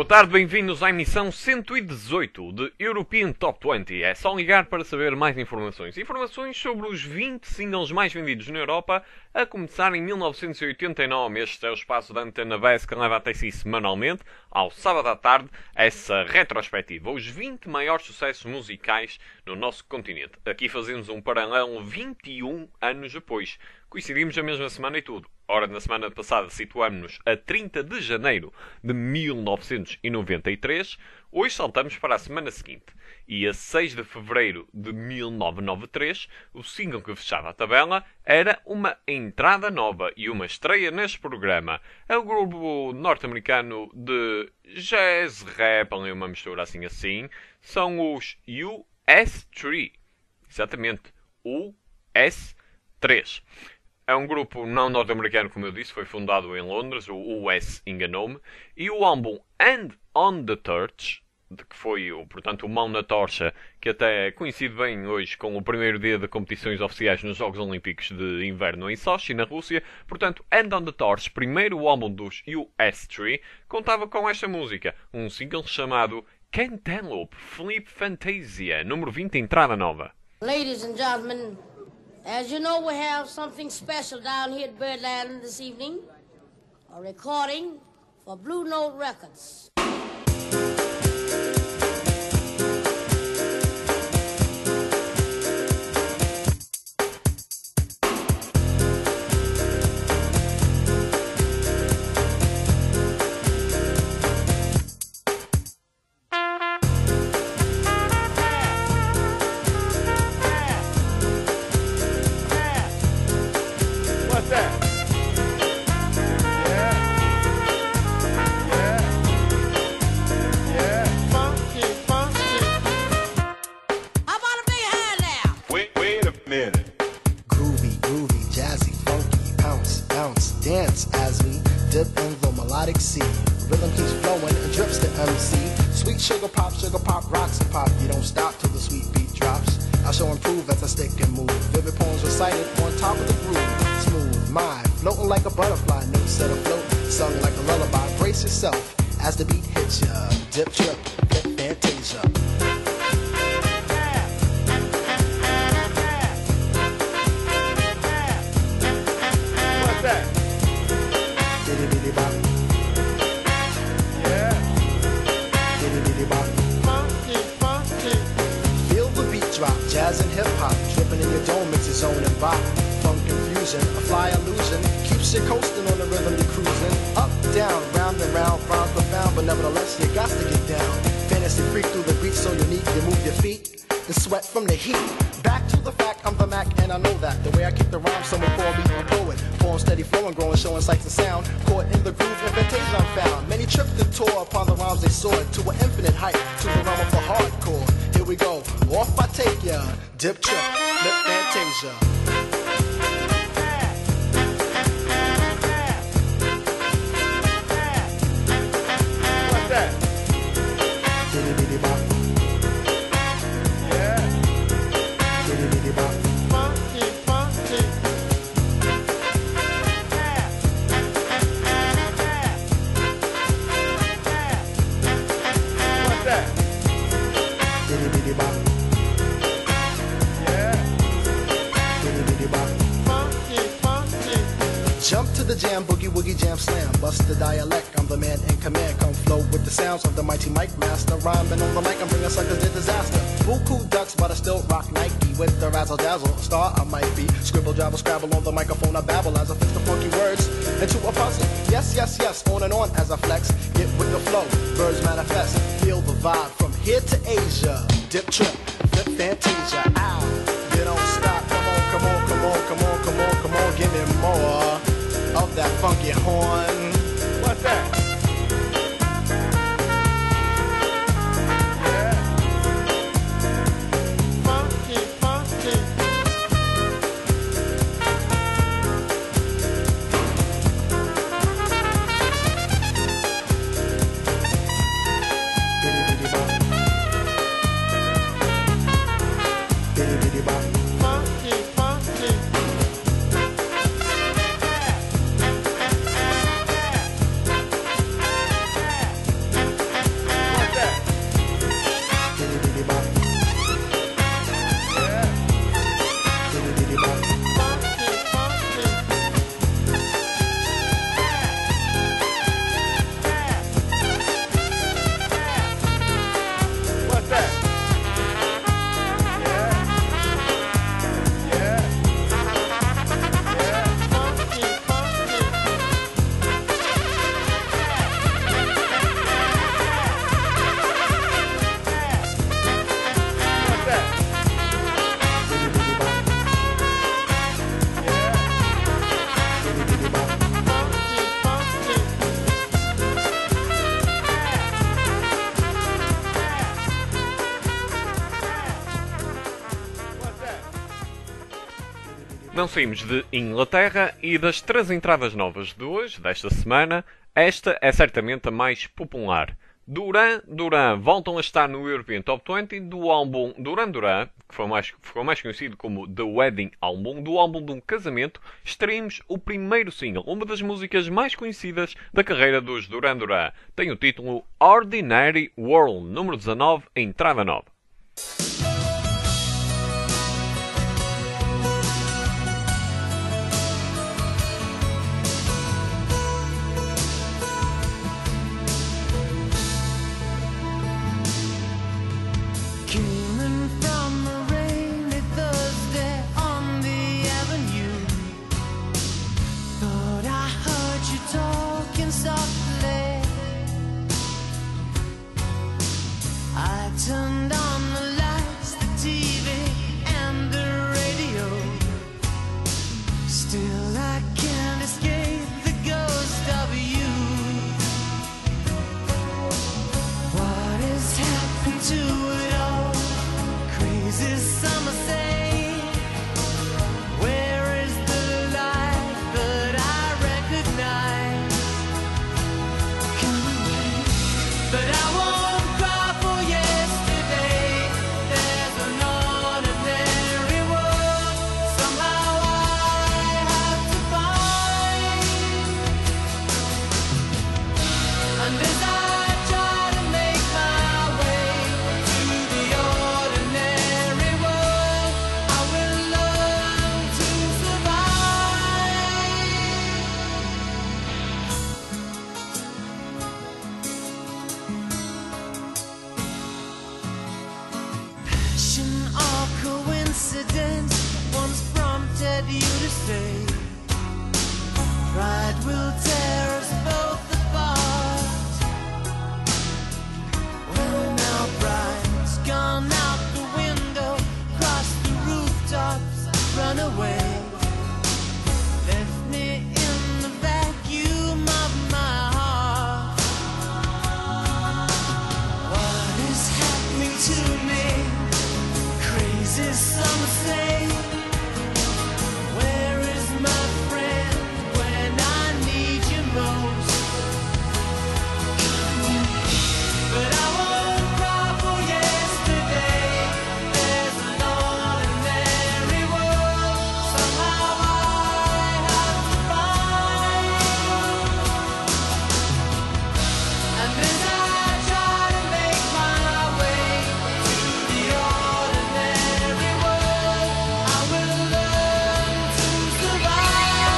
tarde, bem-vindos à emissão 118 de European Top 20. É só ligar para saber mais informações. Informações sobre os 20 singles mais vendidos na Europa, a começar em 1989. Este é o espaço da Antena Base que leva até si semanalmente, ao sábado à tarde, essa retrospectiva. Os 20 maiores sucessos musicais no nosso continente. Aqui fazemos um paralelo 21 anos depois. Coincidimos a mesma semana e tudo. Ora, na semana passada situámos-nos a 30 de janeiro de 1993. Hoje saltamos para a semana seguinte. E a 6 de fevereiro de 1993, o single que fechava a tabela era uma entrada nova e uma estreia neste programa. É o grupo norte-americano de jazz, rap, ali uma mistura assim. São os US3. Exatamente, US3. É um grupo não norte-americano, como eu disse, foi fundado em Londres, o US enganou-me, e o álbum Hand on the Torch, que foi, portanto, o Mão na Torcha, que até coincide bem hoje com o primeiro dia de competições oficiais nos Jogos Olímpicos de Inverno em Sochi, na Rússia. Portanto, Hand on the Torch, primeiro álbum dos US3, contava com esta música, um single chamado Cantaloupe Flip Fantasia, número 20, entrada nova. Ladies and gentlemen, as you know, we have something special down here at Birdland this evening. A recording for Blue Note Records. Rhythm keeps flowing and drips to MC. Sweet sugar pop, rocks and pop. You don't stop till the sweet beat drops. I shall improve as I stick and move. Vivid poems recited on top of the groove. Smooth mind, floating like a butterfly. Note set afloat, sung like a lullaby. Brace yourself as the beat hits ya. Dip, trip, flip, fantasia. What's that? Diddy bop. Feel the beat drop, jazz and hip-hop, dripping in your dome makes your zone and bop. Funk confusion, a fly illusion, keeps you coasting on the rhythm you're cruising. Up, down, round and round, rhymes profound, but nevertheless you got to get down. Fantasy freak through the beat so unique, you move your feet and sweat from the heat. Back to the fact, I'm the Mac and I know that. The way I kick the rhyme, someone call me a poet. Form steady flowing, growing, showing sights and sound. Caught in the groove, invitation I'm found. Many tripped and tore upon the rhymes they soared to an infinite height, to the realm of the hardcore. Here we go, off I take ya. Dip, trip, flip, fantasia. What's that? Diddy bop. Jump to the jam, boogie woogie jam slam. Bust the dialect, I'm the man in command. Come flow with the sounds of the mighty mic master. Rhyming on the mic, I'm bringing suckers to disaster. Buku ducks, but I still rock Nike with the razzle dazzle. Star I might be. Scribble, jabble, scrabble on the microphone. I babble as I fix the funky words into a puzzle. Yes, on and on as I flex. Get with the flow, birds manifest. Feel the vibe from here to Asia. Dip, trip, flip, fantasia. Ow, you don't stop. Come on, give me more of that funky horn. What's that? não saímos de Inglaterra e das 3 entradas novas de hoje, desta semana, esta é certamente a mais popular. Duran voltam a estar no European Top 20 do álbum Duran Duran, que ficou mais conhecido como The Wedding Album, do álbum de um casamento, extraímos o primeiro single, uma das músicas mais conhecidas da carreira dos Duran Duran. Tem o título Ordinary World, número 19, entrada nova. Turned on the lights, the TV and the radio. Still I can't escape the ghost of you. What has happened to it all? Crazy summer say, where is the light that I recognize? Come away, but I won't. Or coincidence once prompted you to say, pride will tear us both apart. Well, now pride's gone out the window, crossed the rooftops, run away, left me in the vacuum of my heart. What is happening to me? Crazy some say, where is my friend when I need you most? But I won't cry for yesterday. There's an ordinary world somehow I have to find. And as I try to make my way to the ordinary world, I will learn to survive.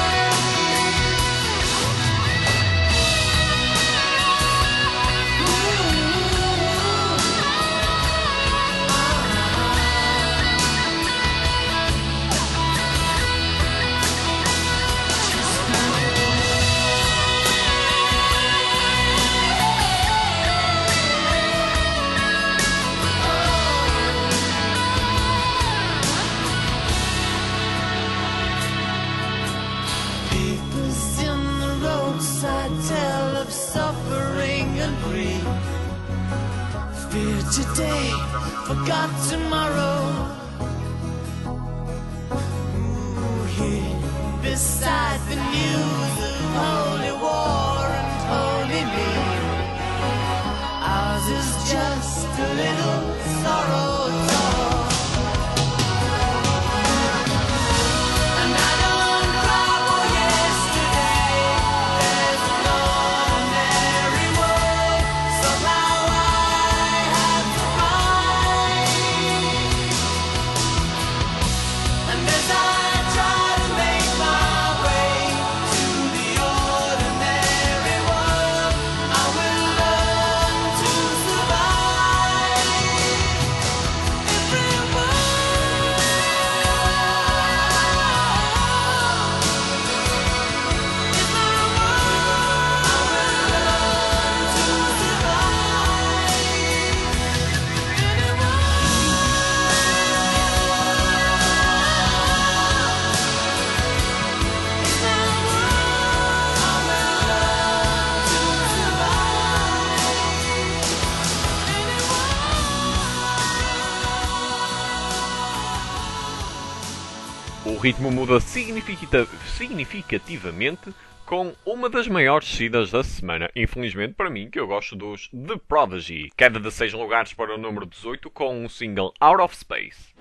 Papers in the roadside tell of suffering and grief. Fear today, forgot tomorrow. Ooh, here beside the news of holy war and holy me, ours is just a little sorrow talk. And I don't cry for yesterday. There's an ordinary world somehow I have to find. And as I try to make my way O ritmo muda significativamente com uma das maiores descidas da semana. Infelizmente para mim, que eu gosto dos The Prodigy. Queda de 6 lugares para o número 18 com o single Out of Space.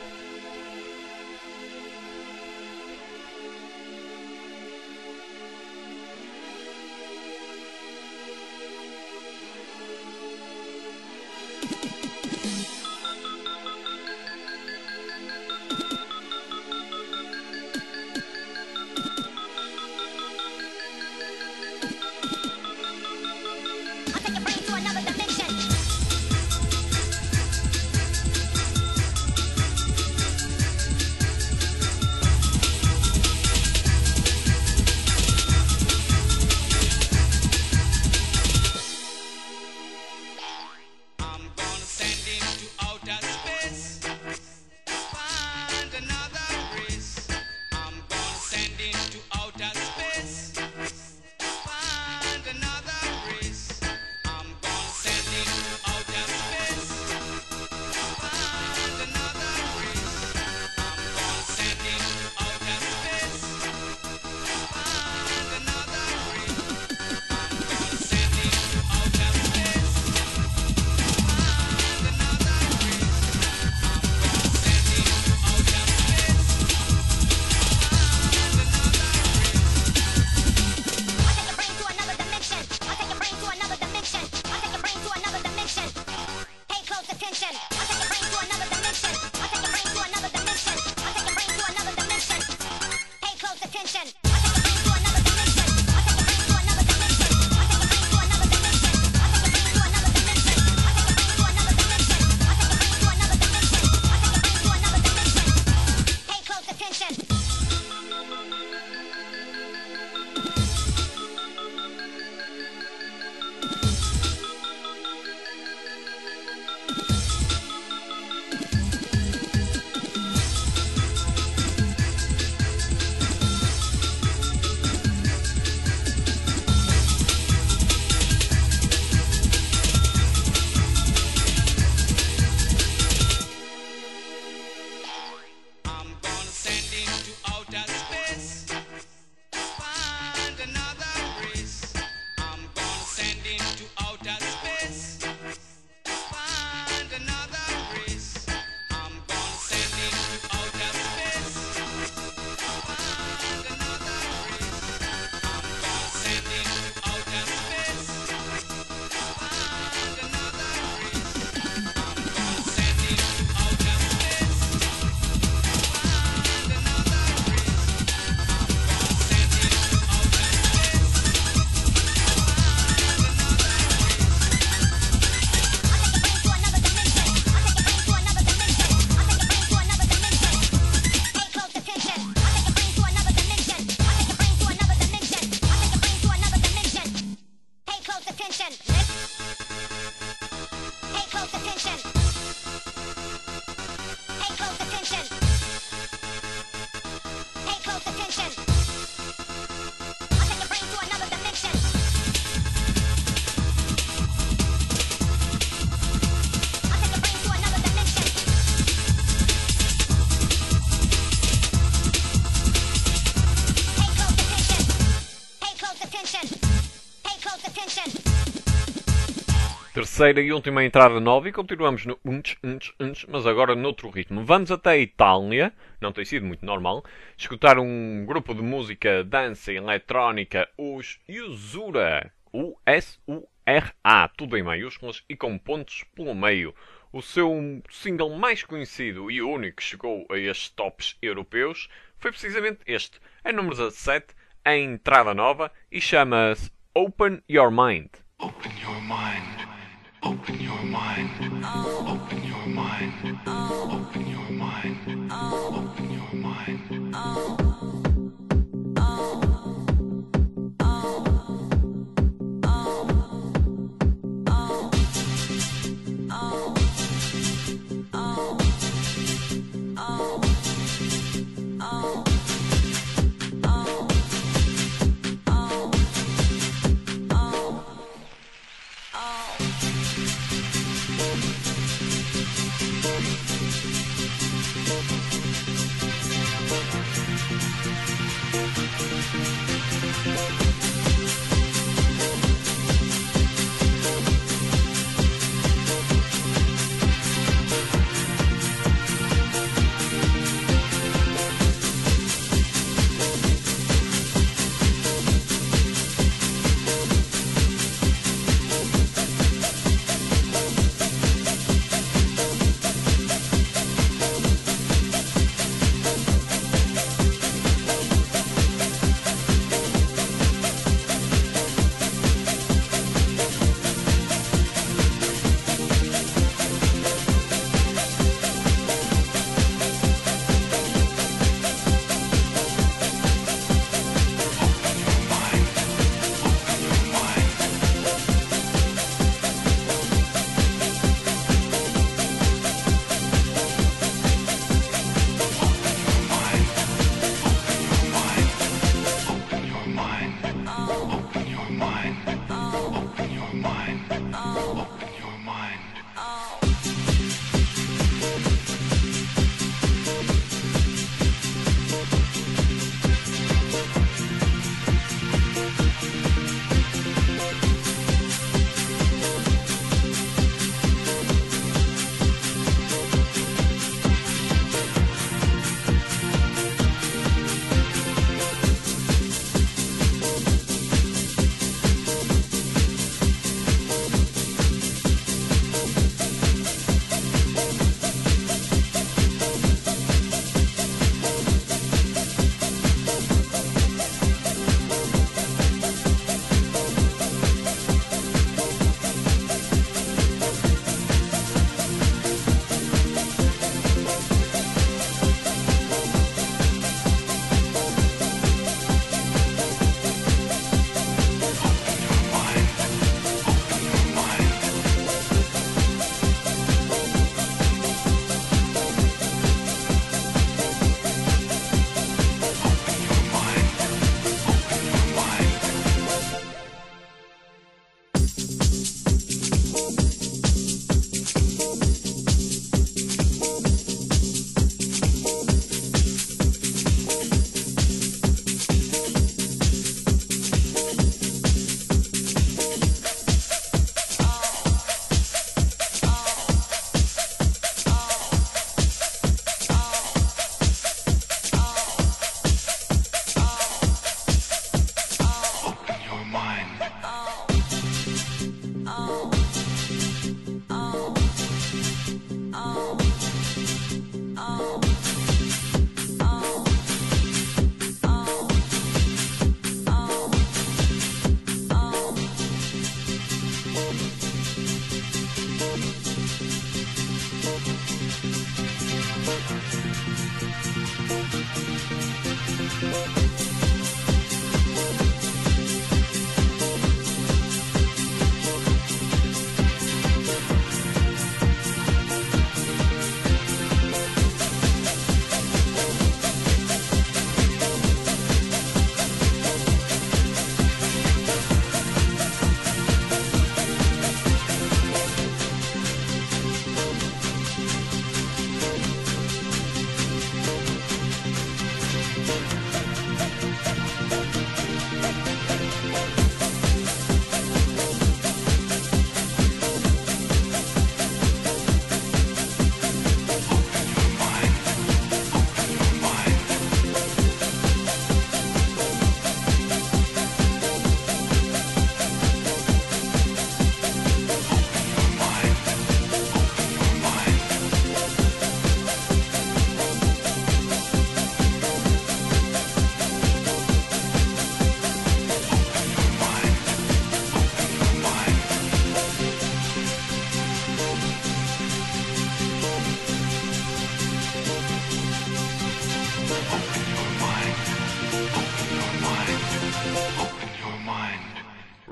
Terceira e última entrada nova e continuamos no mas agora noutro ritmo. Vamos até a Itália, não tem sido muito normal, escutar um grupo de música dance eletrónica, os Usura, U-S-U-R-A, tudo em maiúsculas e com pontos pelo meio. O seu single mais conhecido e único que chegou a estes tops europeus foi precisamente este, é número 17, a entrada nova e chama-se Open Your Mind. Open your mind. Open your mind. Open your mind. Open your mind. Open your mind.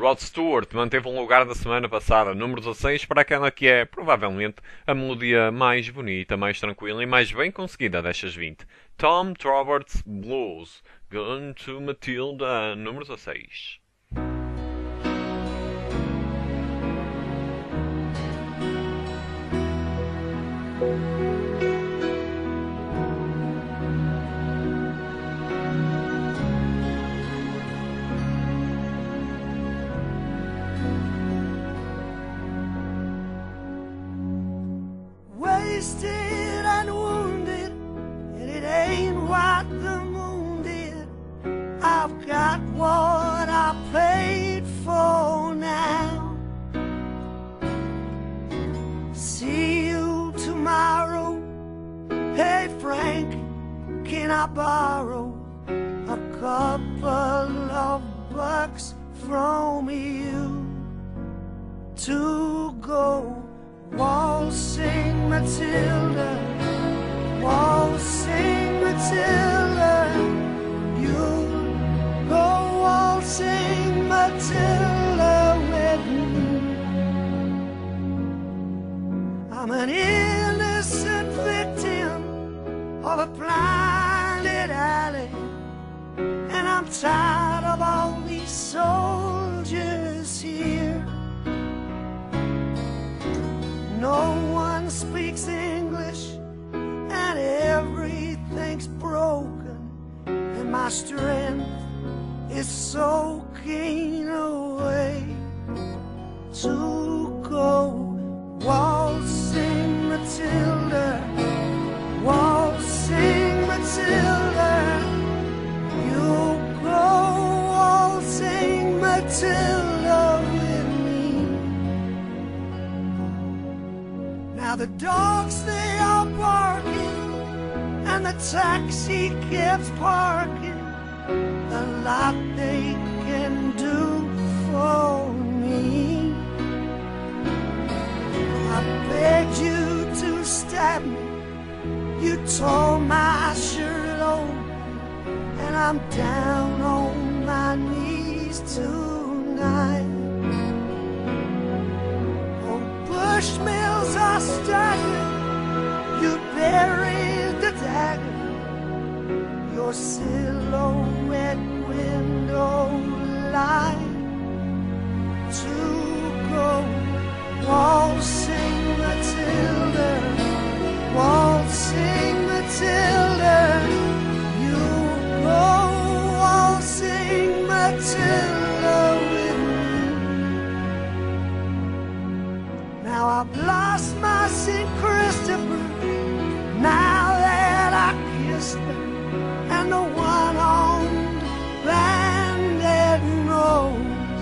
Rod Stewart manteve um lugar da semana passada, número 16, para aquela que é, provavelmente, a melodia mais bonita, mais tranquila e mais bem conseguida destas 20. Tom Roberts Blues, Gone to Matilda, número 16. Wasted and wounded, and it ain't what the moon did. I've got what I paid for now. See you tomorrow. Hey Frank, can I borrow a couple of bucks from you to go waltzing Matilda, waltzing Matilda, you'll go waltzing Matilda with me. I'm an innocent victim of a blinded alley, and I'm tired of all these soldiers here. No one speaks English, and everything's broken, and my strength is soaking away. To go waltzing Matilda, waltzing Matilda, you go waltzing Matilda with me. Now the dogs, they are barking, and the taxi keeps parking. A lot they can do for me. I begged you to stab me, you tore my shirt open, and I'm down on my knees tonight. Oh, Bushmills are staggered, you buried the dagger, your silhouette window light. To go waltzing Matilda, waltzing Matilda, you go waltzing Matilda with me. Now I've lost my St. Christopher, now that I kissed her, and the one-armed bandit nose,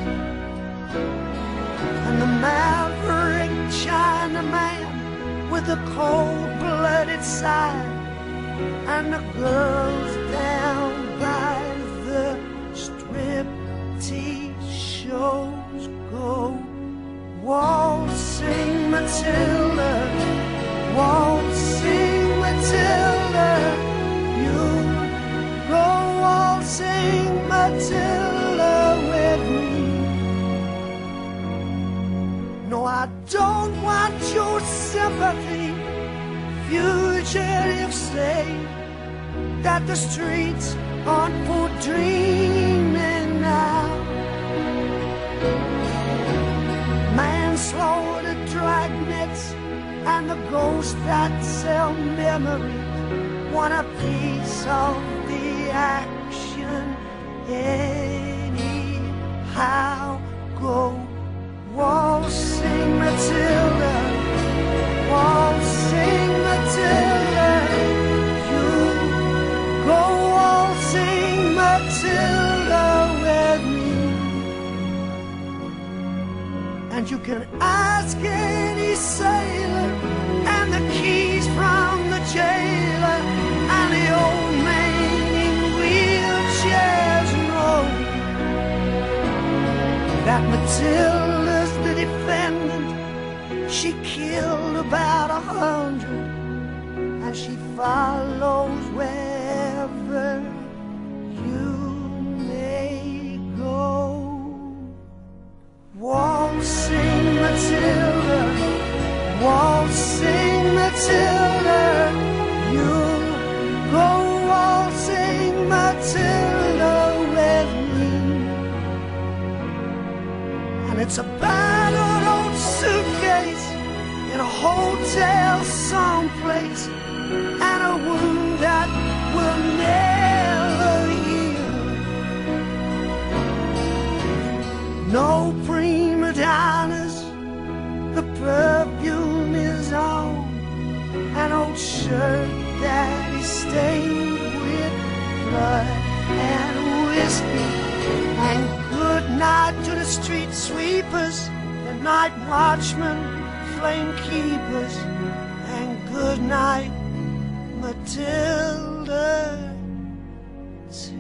and the maverick Chinaman with the cold-blooded side, and the girls down by the striptease shows go waltzing Matilda, waltzing Matilda, you go waltzing Matilda with me. No, I don't want your sympathy. Fugitives say that the streets aren't for dreaming now. Manslaughter, dragnets, and the ghosts that sell memories want a piece of the action anyhow. Go waltzing Matilda, waltzing Matilda, you go waltzing Matilda with me. And you can ask any sailor, and the keys from the jailer, and the old man in wheelchairs know that Matilda's the defendant. She killed about 100, and she follows wherever you may go. It's a battered old suitcase in a hotel someplace, and a wound that will never heal. No prima donnas, the perfume is on an old shirt that is stained with blood and whiskey. And good night to the street sweepers, the night watchmen, flame keepers, and good night, Matilda, too.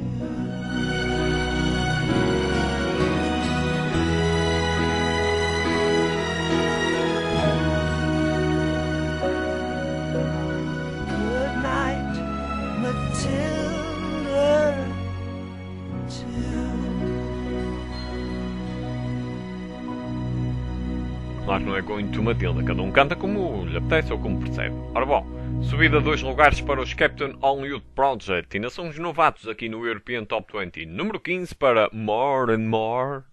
Good night, Matilda, too. Claro, não é Going to Matilda, cada um canta como lhe apetece ou como percebe. Ora bom, subida 2 lugares para os Captain All Youth Project, ainda são os novatos aqui no European Top 20. Número 15 para More and More.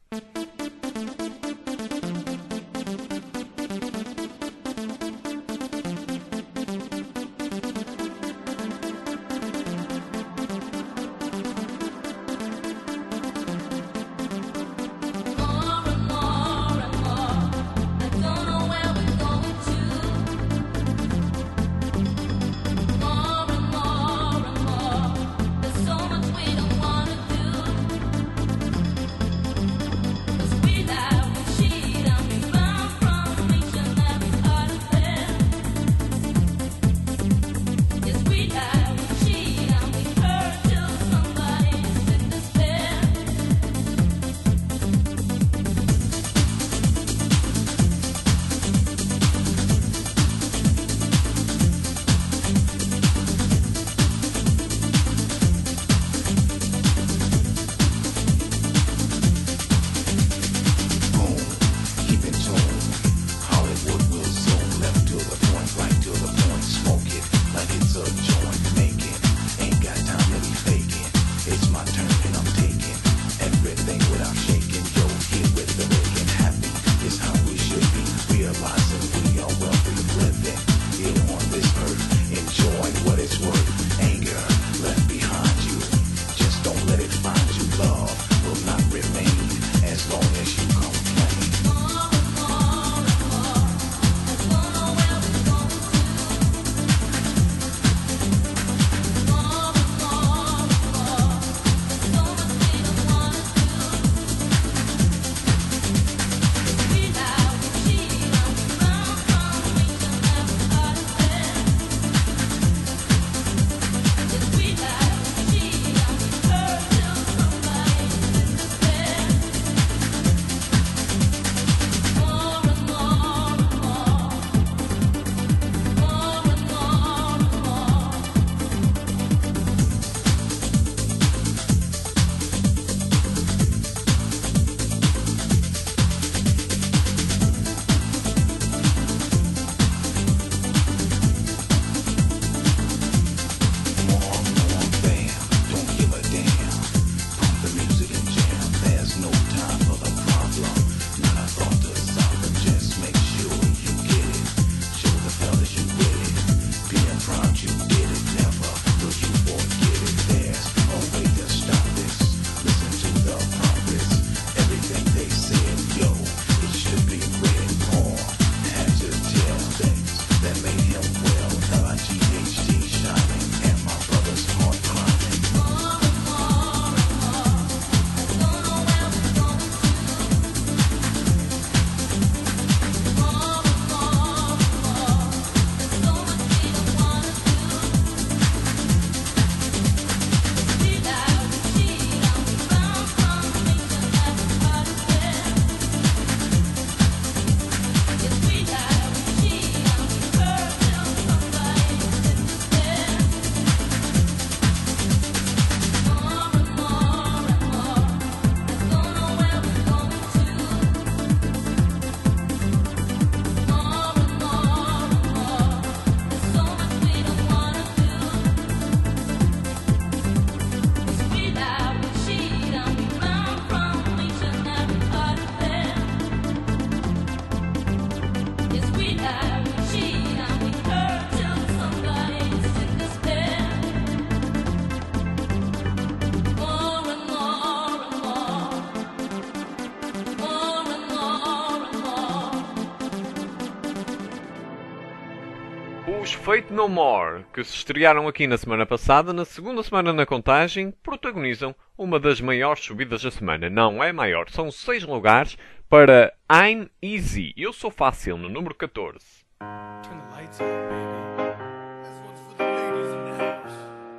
Faith No More, que se estrearam aqui na semana passada, na segunda semana na contagem, protagonizam uma das maiores subidas da semana. Não é maior, são 6 lugares para I'm Easy. Eu Sou Fácil, no número 14. Turn the lights on, baby. This one's for the ladies in the house.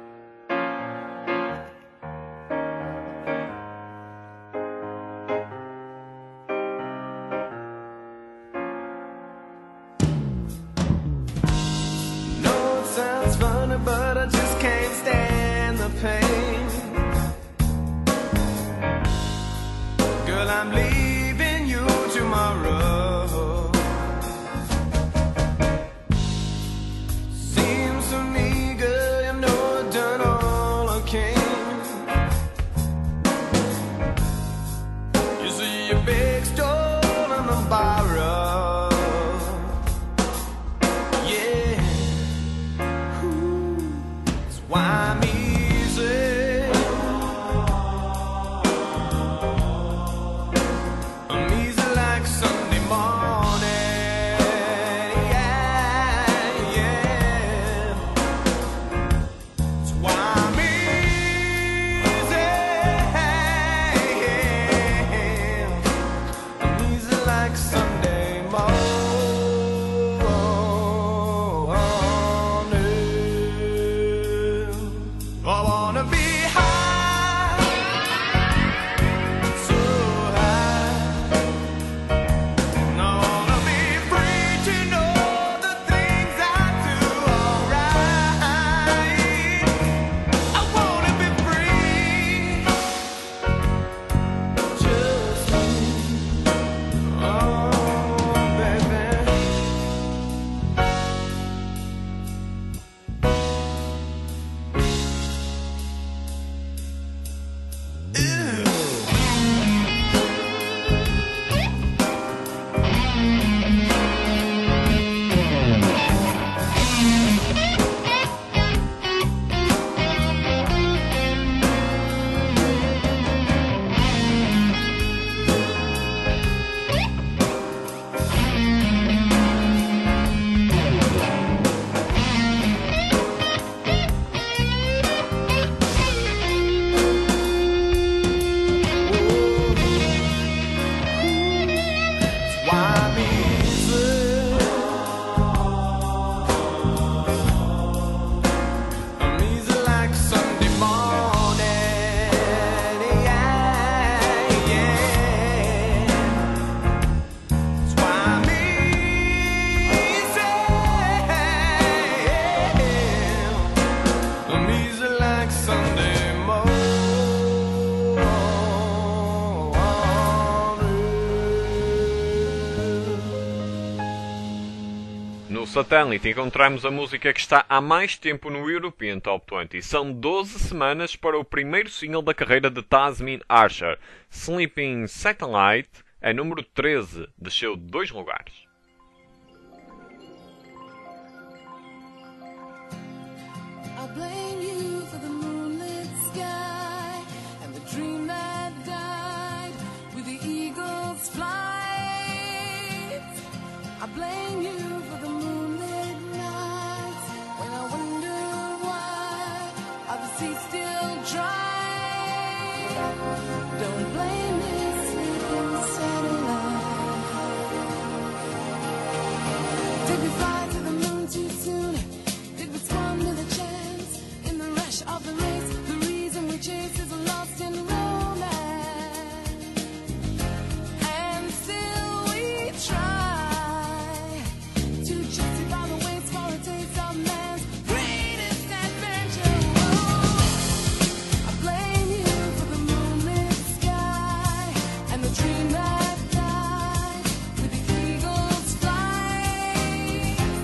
No, it sounds funny, but I just can't stand the pain. Girl, I'm leaving you tomorrow. Seems to me, girl, you know I've done all I can. You see your big stone on the borrow. Yeah. That's why I'm easy. I'm easy like Sunday morning. Yeah, yeah. That's why I'm easy. I'm easy like Sunday morning. I wanna be high, so high. And I wanna be free to know the things I do alright. I wanna be free, just me. Oh, baby. Why I'm easy. I'm easy like Sunday morning. Yeah, yeah. That's why I'm easy. I'm easy like Sunday morning. No satélite encontramos a música que está há mais tempo no European Top 20. São 12 semanas para o primeiro single da carreira de Tasmin Archer. Sleeping Satellite, a número 13, desceu 2 lugares. I blame you for the moonlit sky and the dream that died with the eagle's flight. I blame you for the moonlit nights when I wonder why are the seas still dry. Don't blame this sleeping satellite. Did we fly to the moon too soon? Did we squander the chance in the rush of the race? The reason we chase is lost in romance, and still we try to justify the waste for a taste of man's greatest adventure. Oh, I blame you for the moonlit sky and the dream that died with the eagle's flight.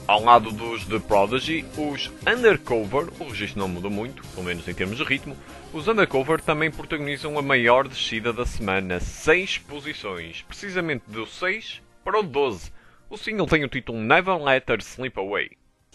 Ao lado dos The Prodigy, os Undercover, o registro não mudou muito, pelo menos em termos de ritmo, os Undercover também protagonizam a maior descida da semana, 6 posições, precisamente do 6 para o 12. O single tem o título Never Let Her Slip Away.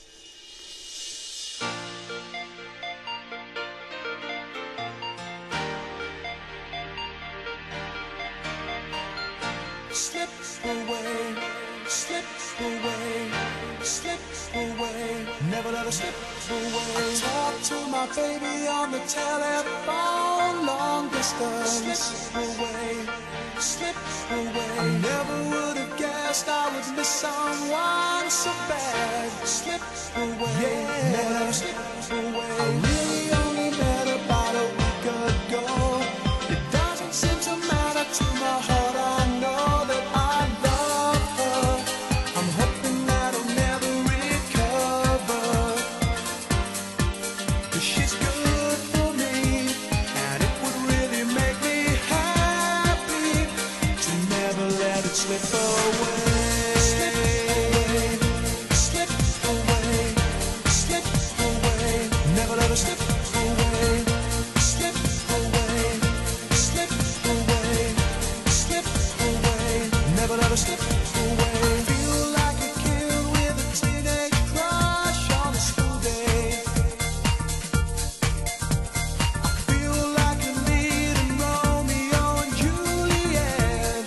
Slip away, slip away, slip away. Never let her slip away. I talk to my baby on the telephone, long distance. Slip away, slip away. I never would have guessed I would miss someone so bad. Slip away, yeah. Never let her slip away. I really only met about a week ago. It doesn't seem to matter to my heart. I know that I love her. I'm hoping that I'll never recover. 'Cause she's good for me, and it would really make me happy to never let it slip away. Slip away, slip away, never let her slip away. Slip away, slip away, slip away, never let her slip away. Feel like a kid with a teenage crush on a school day. I feel like a lead in Romeo and Juliet.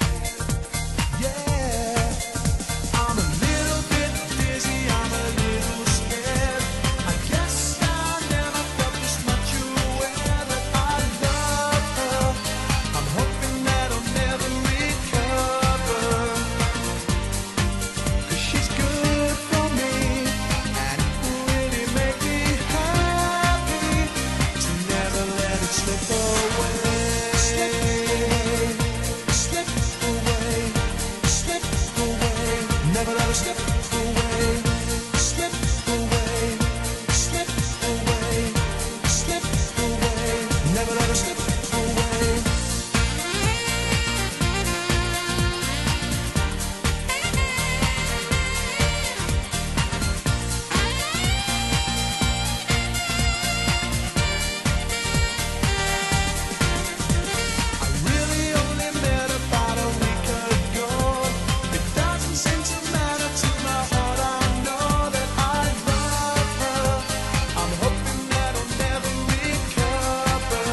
Yeah, I'm a little bit dizzy, I'm a little scared. I guess I never felt this much aware that I love her. I'm hoping that I'll never recover. 'Cause she's good for me, and it will really make me happy to never let it slip away. Slip away, slip away, never let her slip away. Slip away, slip away, slip away, never let her slip away. I really only met about a week ago. It doesn't seem to matter to my heart. I know that I love her. I'm hoping that I'll never recover.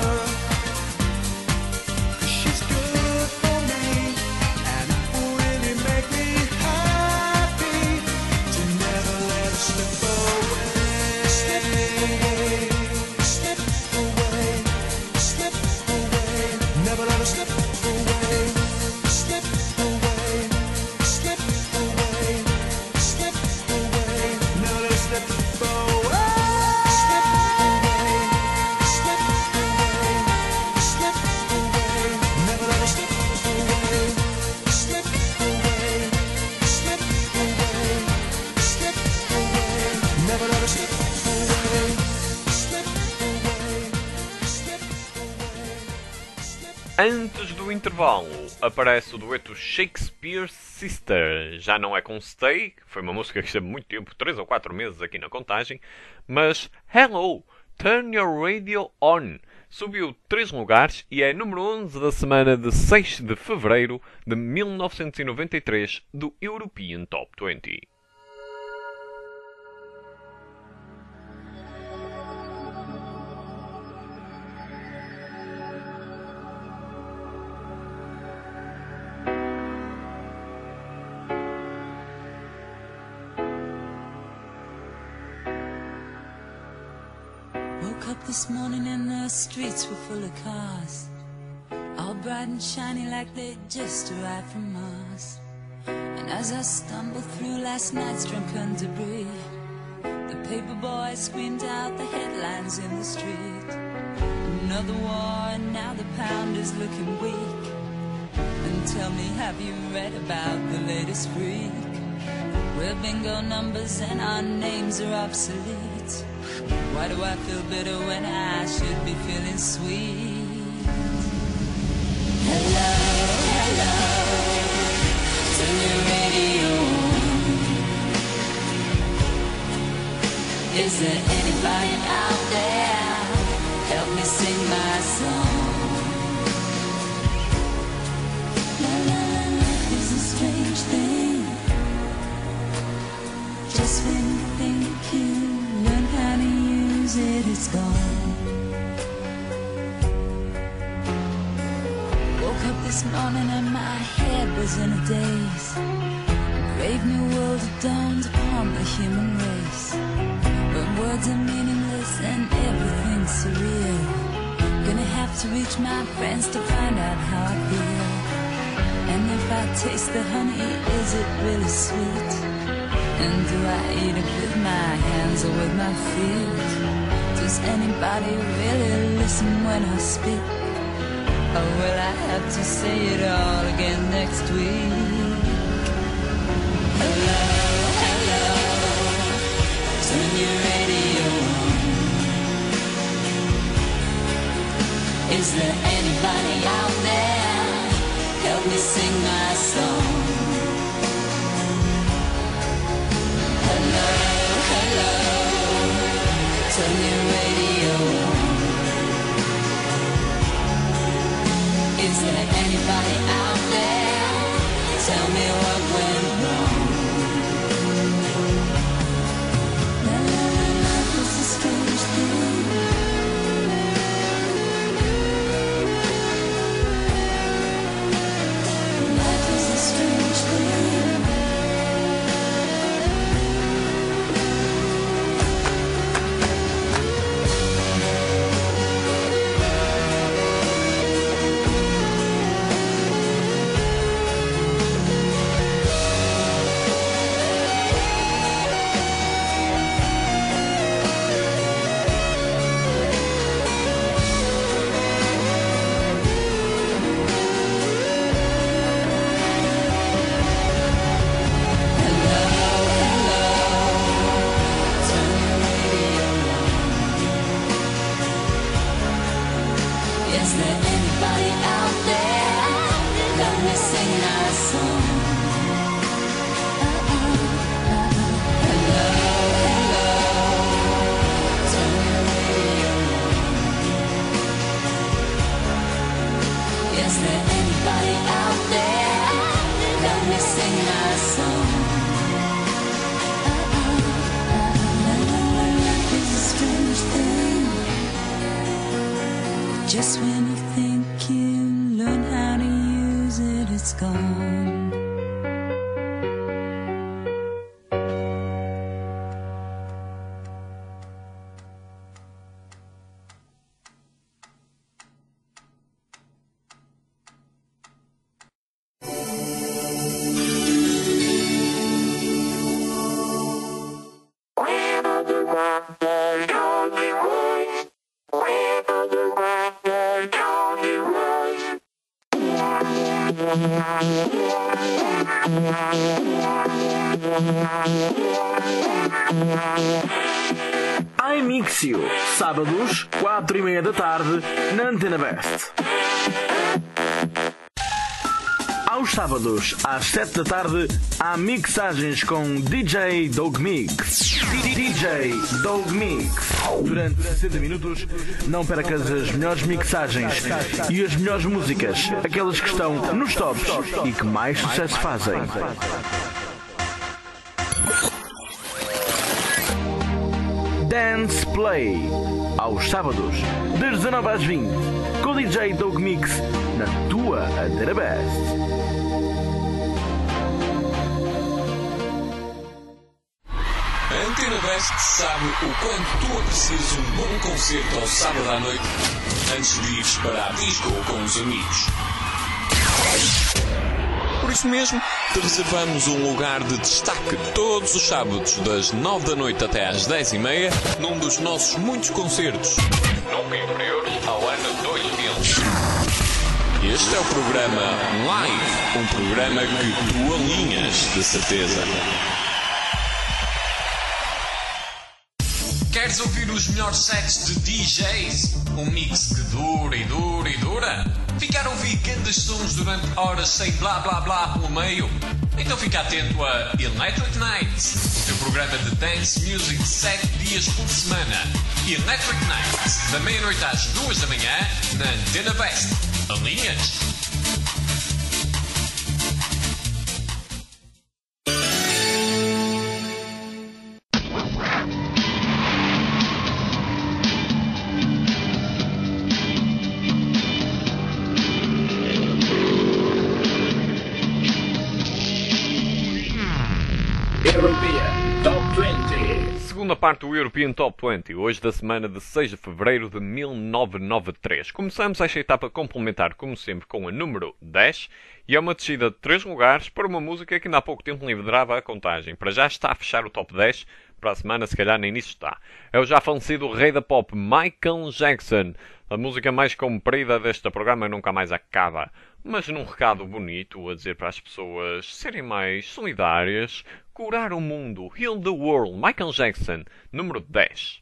'Cause she's good for me, and it will really make me happy to never let her slip away. Slip away, slip away, slip away, never let her slip away. Slip away, slip away, slip away, never let her slip away. Slip away, slip away, slip away, never let her slip away. Slip away, slip away, slip away, never let her slip away. Slip away, slip away, slip. Antes do intervalo, aparece o dueto Shakespeare Sister. Já não é com Stay, que foi uma música que esteve muito tempo, 3 ou 4 meses aqui na contagem, mas Hello, Turn Your Radio On. Subiu 3 lugares e é número 11 da semana de 6 de fevereiro de 1993 do European Top 20. Woke up this morning and the streets were full of cars, all bright and shiny like they'd just arrived from Mars. And as I stumbled through last night's drunken debris, the paper boy screamed out the headlines in the street. Another war and now the pound is looking weak. And tell me, have you read about the latest freak? We're bingo numbers and our names are obsolete. Why do I feel bitter when I should be feeling sweet? Hello, hello, turn your radio on. Is there anybody out there? Help me sing my song. La la la, life is a strange thing. Just when you think you learn how to use it, it's gone. Woke up this morning and my head was in a daze. Brave new world had dawned upon the human race. When words are meaningless and everything's surreal, gonna have to reach my friends to find out how I feel. And if I taste the honey, is it really sweet? And do I eat it with my hands or with my feet? Does anybody really listen when I speak? Or will I have to say it all again next week? Hello, hello, turn your radio on. Is there anybody out there? Help me sing my song. Hello, hello, turn your radio on. Is there anybody out there? Tell me what went wrong. La la la, life is a strange thing. Life is a strange thing. Is there anybody out there? Let me sing our song. Hello, hello, turn your radio on. Is there anybody out there? Let me sing our song. Life is a strange thing. Just when you think you learn how to use it, it's gone. iMixio, sábados, 4:30 da tarde, na Antena Best. Aos sábados, às 7 da tarde, há mixagens com DJ Dog Mix. DJ Dog Mix. Durante 60 minutos, não percas as melhores mixagens e as melhores músicas, aquelas que estão nos tops e que mais sucesso fazem. Dance Play, aos sábados, das 19 às 20, com o DJ Dog Mix, na tua Antena Best. A Antena Best sabe o quanto tu aprecias um bom concerto ao sábado à noite, antes de ires para a disco com os amigos. Por isso mesmo, te reservamos um lugar de destaque todos os sábados, das 9 da noite até às 10:30, num dos nossos muitos concertos, nunca inferiores ao ano 2000. Este é o programa Live, um programa que tu alinhas de certeza. Queres ouvir os melhores sets de DJs? Um mix que dura e dura e dura? Ficar a ouvir grandes sons durante horas sem blá blá blá pelo meio? Então fica atento a Electric Nights, o teu programa de dance music 7 dias por semana. Electric Nights, da meia-noite às 2 da manhã, na Antena Best. Alinhas? Segunda parte do European Top 20, hoje da semana de 6 de fevereiro de 1993. Começamos esta etapa complementar, como sempre, com a número 10, e é uma descida de 3 lugares para uma música que ainda há pouco tempo liderava a contagem. Para já está a fechar o Top 10, para a semana se calhar nem nisso está. É o já falecido rei da pop, Michael Jackson. A música mais comprida deste programa nunca mais acaba. Mas num recado bonito, a dizer para as pessoas serem mais solidárias, curar o mundo, heal the world, Michael Jackson, número 10.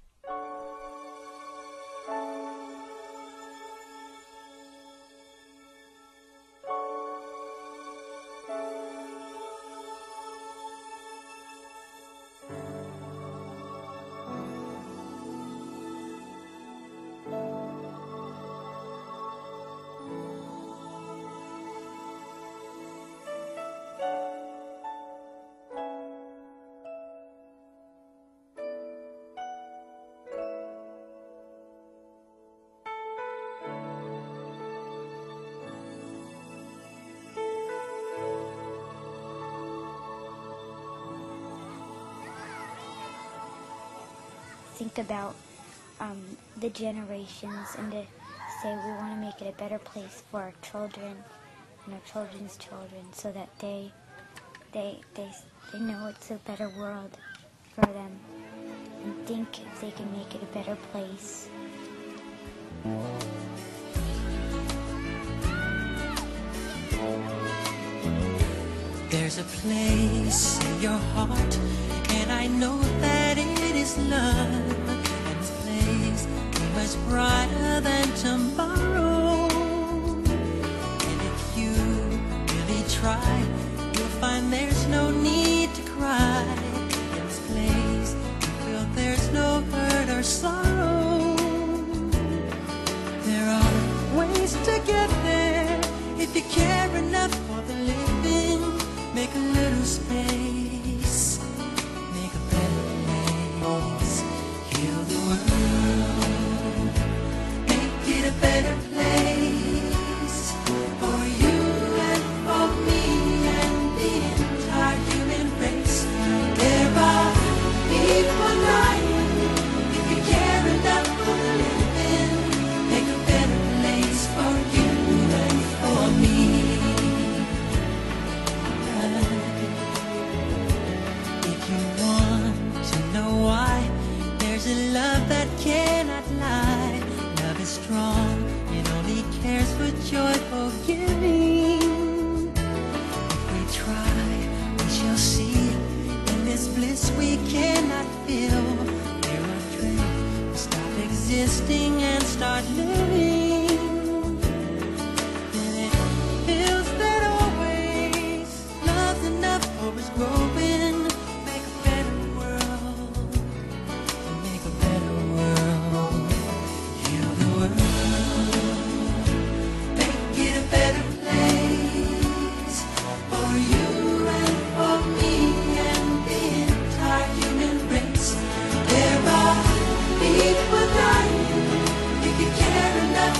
Think about the generations and to say we want to make it a better place for our children and our children's children, so that they know it's a better world for them, and think if they can make it a better place. There's a place in your heart, and I know that it is love. And this place is much brighter than tomorrow. And if you really try, you'll find there's no need to cry. In this place, you feel there's no hurt or sorrow. There are ways to get there if you care enough for the living. Make a little space, make a better place, heal the world, make it a better place for you and for me and the entire human race. There are people dying. If you care enough for the living, make a better place for you and for me. Love that cannot lie. Love is strong, it only cares for joyful giving. If we try, we shall see. In this bliss we cannot feel. There are dreams, we stop existing and start living. And it feels that always love's enough for us growing. Make a better world. Make a better world, heal the world, make it a better place for you and for me and the entire human race. There are people dying. If you care enough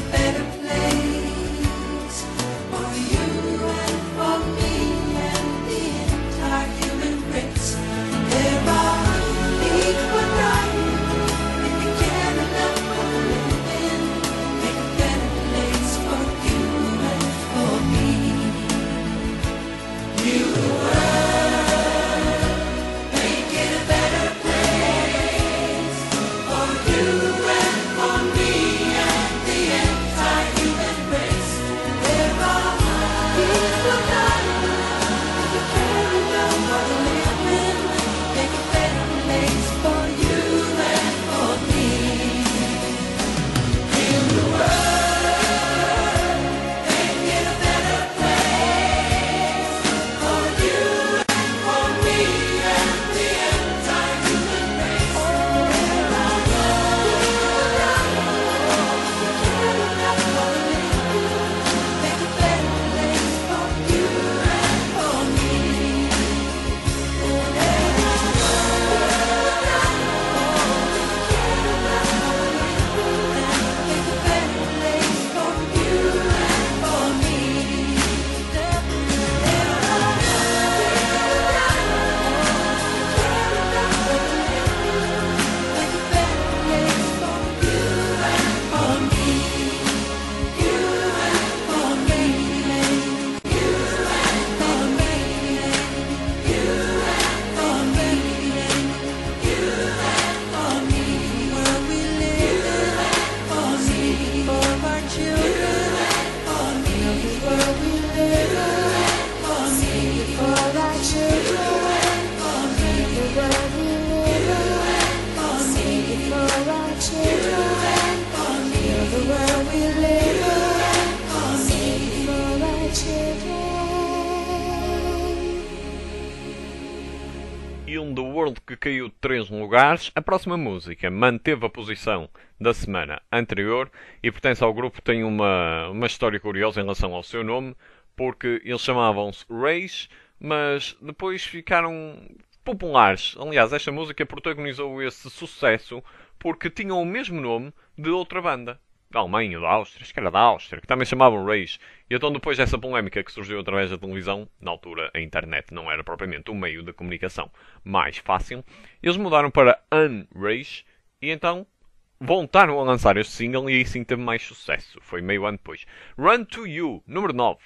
The World, que caiu 3 lugares. A próxima música manteve a posição da semana anterior e pertence ao grupo. Tem uma história curiosa em relação ao seu nome, porque eles chamavam-se Rays, mas depois ficaram populares. Aliás, esta música protagonizou esse sucesso porque tinham o mesmo nome de outra banda da Alemanha, da Áustria, acho que era da Áustria, que também chamavam Rays. E então, depois dessa polémica que surgiu através da televisão, na altura a internet não era propriamente um meio de comunicação mais fácil, eles mudaram para Rays e então voltaram a lançar este single e aí sim teve mais sucesso. Foi meio ano depois. Run to You, número 9.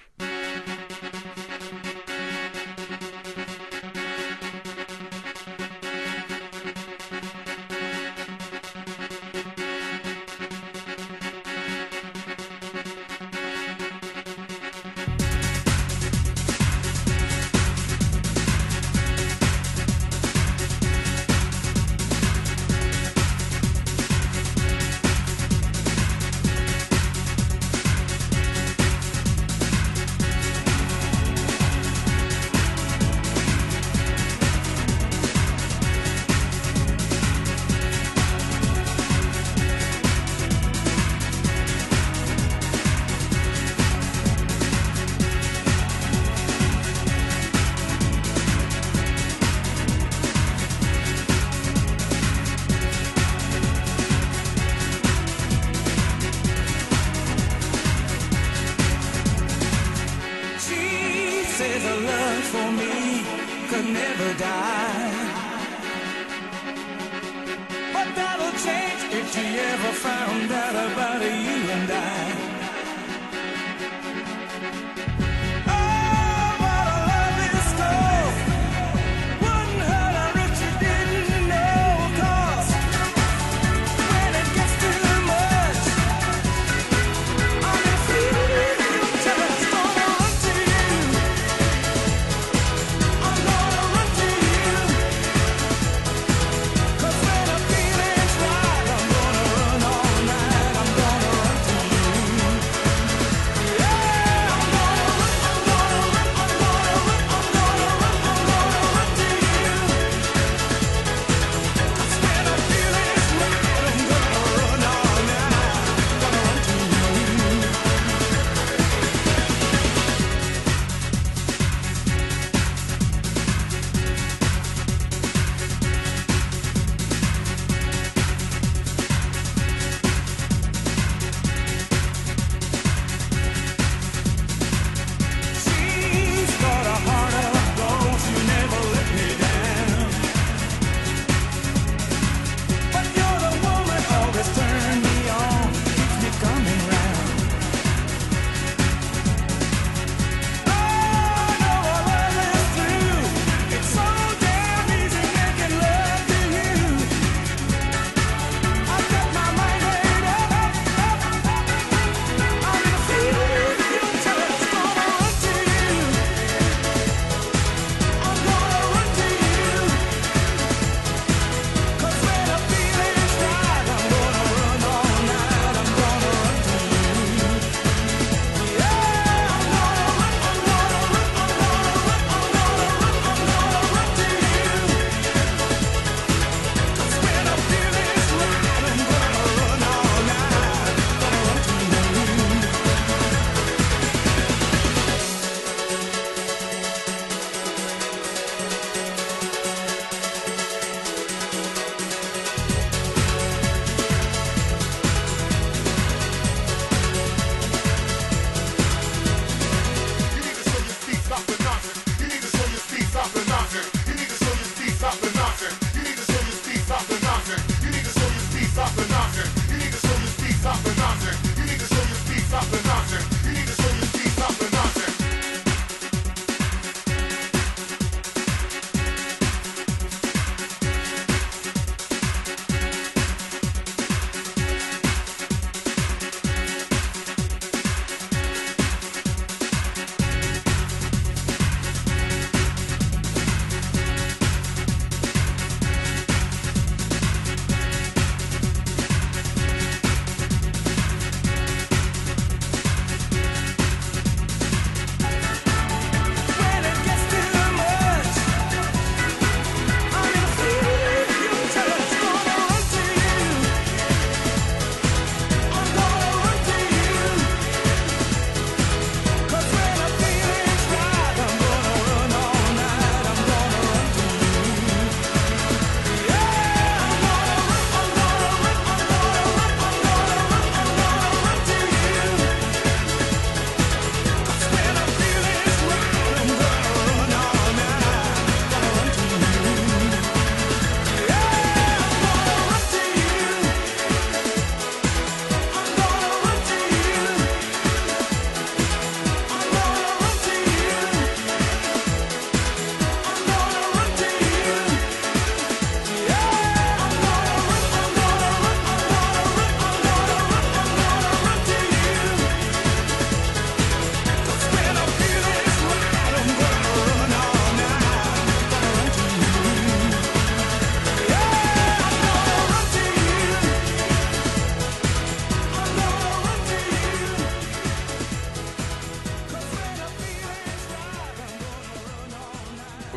Gonna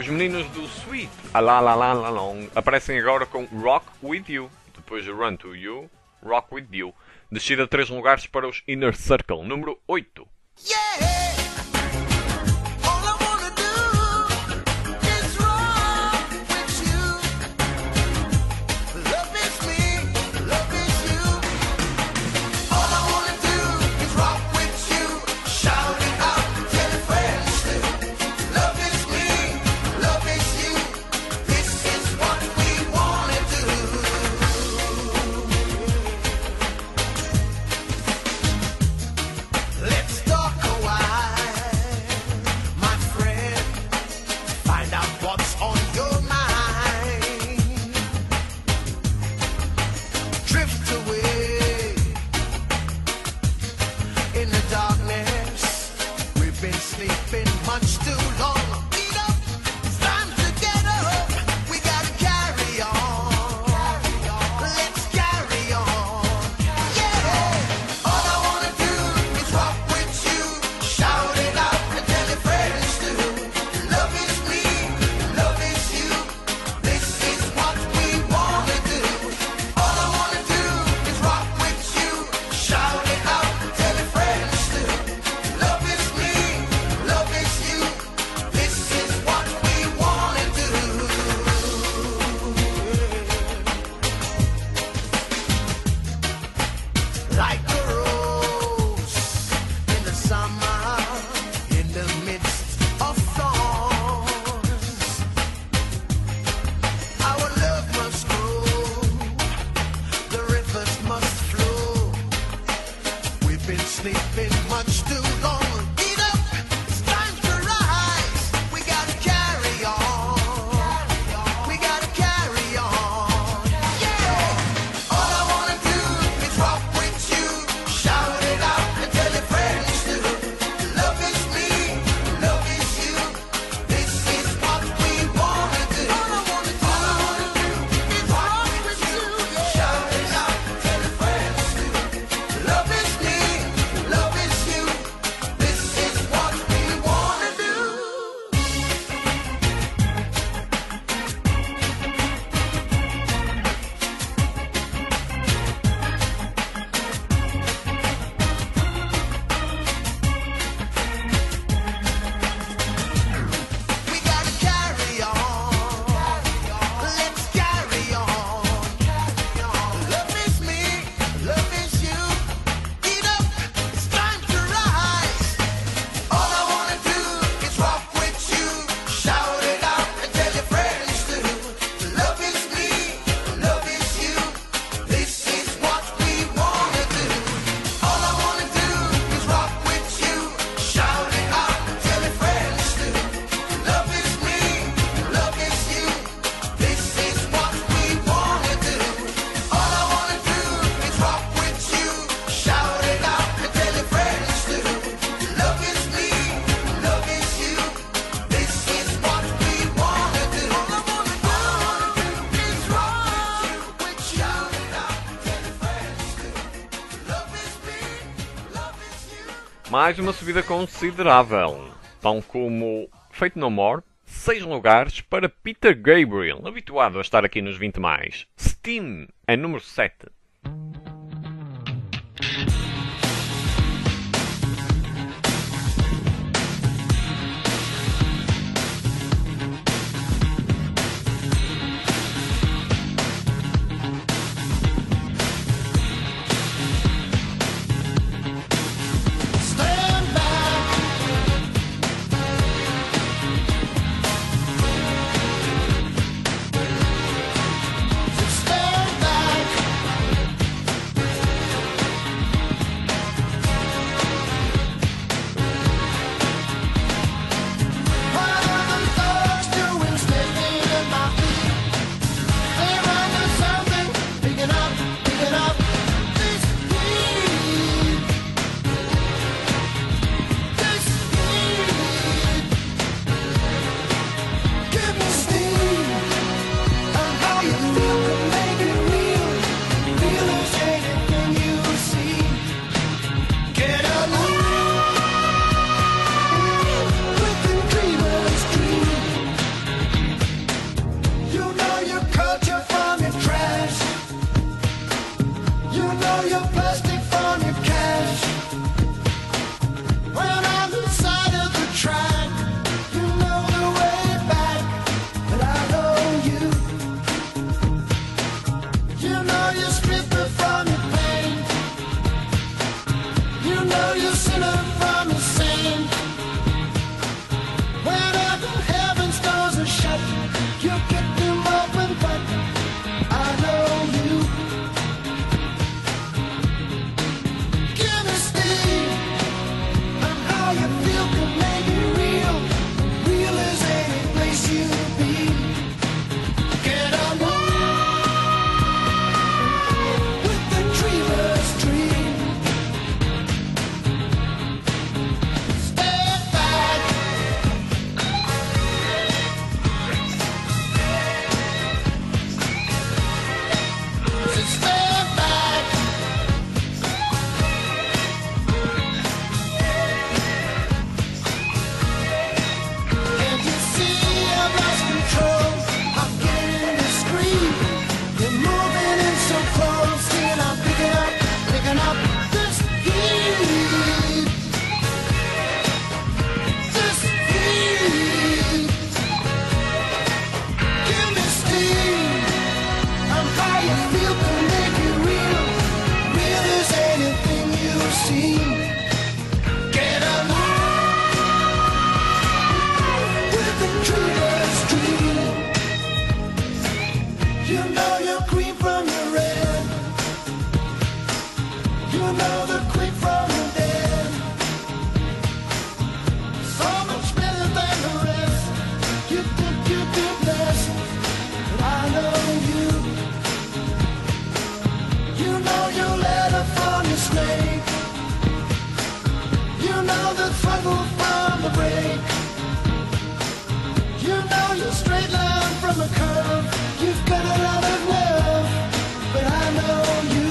Os meninos do Sweet, a La La La La Long, aparecem agora com Rock With You. Depois de Run To You, Rock With You. Descida 3 lugares para os Inner Circle, número 8. Mais uma subida considerável, tão como Faith No More, 6 lugares para Peter Gabriel, habituado a estar aqui nos 20 mais. Steam é número 7. sinner from his sin. Whenever heaven's doors are shut, you get them open, but I know you. Give me steam, and how you feel can make it real. Real as any place you be. Get on with the dreamer's dream. Step back. Step back. Can't you see I've lost control? I'm getting to scream. You're moving in so close, and I'm picking up this heat. This heat. Give me steam. I'm how you feel can make it real. Real as anything you've seen. Get alive with the dreamer's dream. You know you're green from your red. You know the quick from the dead. So much better than the rest. You think you do best, but I know you. You know your letter from your snake. You know the throttle from the brake. You know your straight line from a curve. You've got a lot of love, but I know you.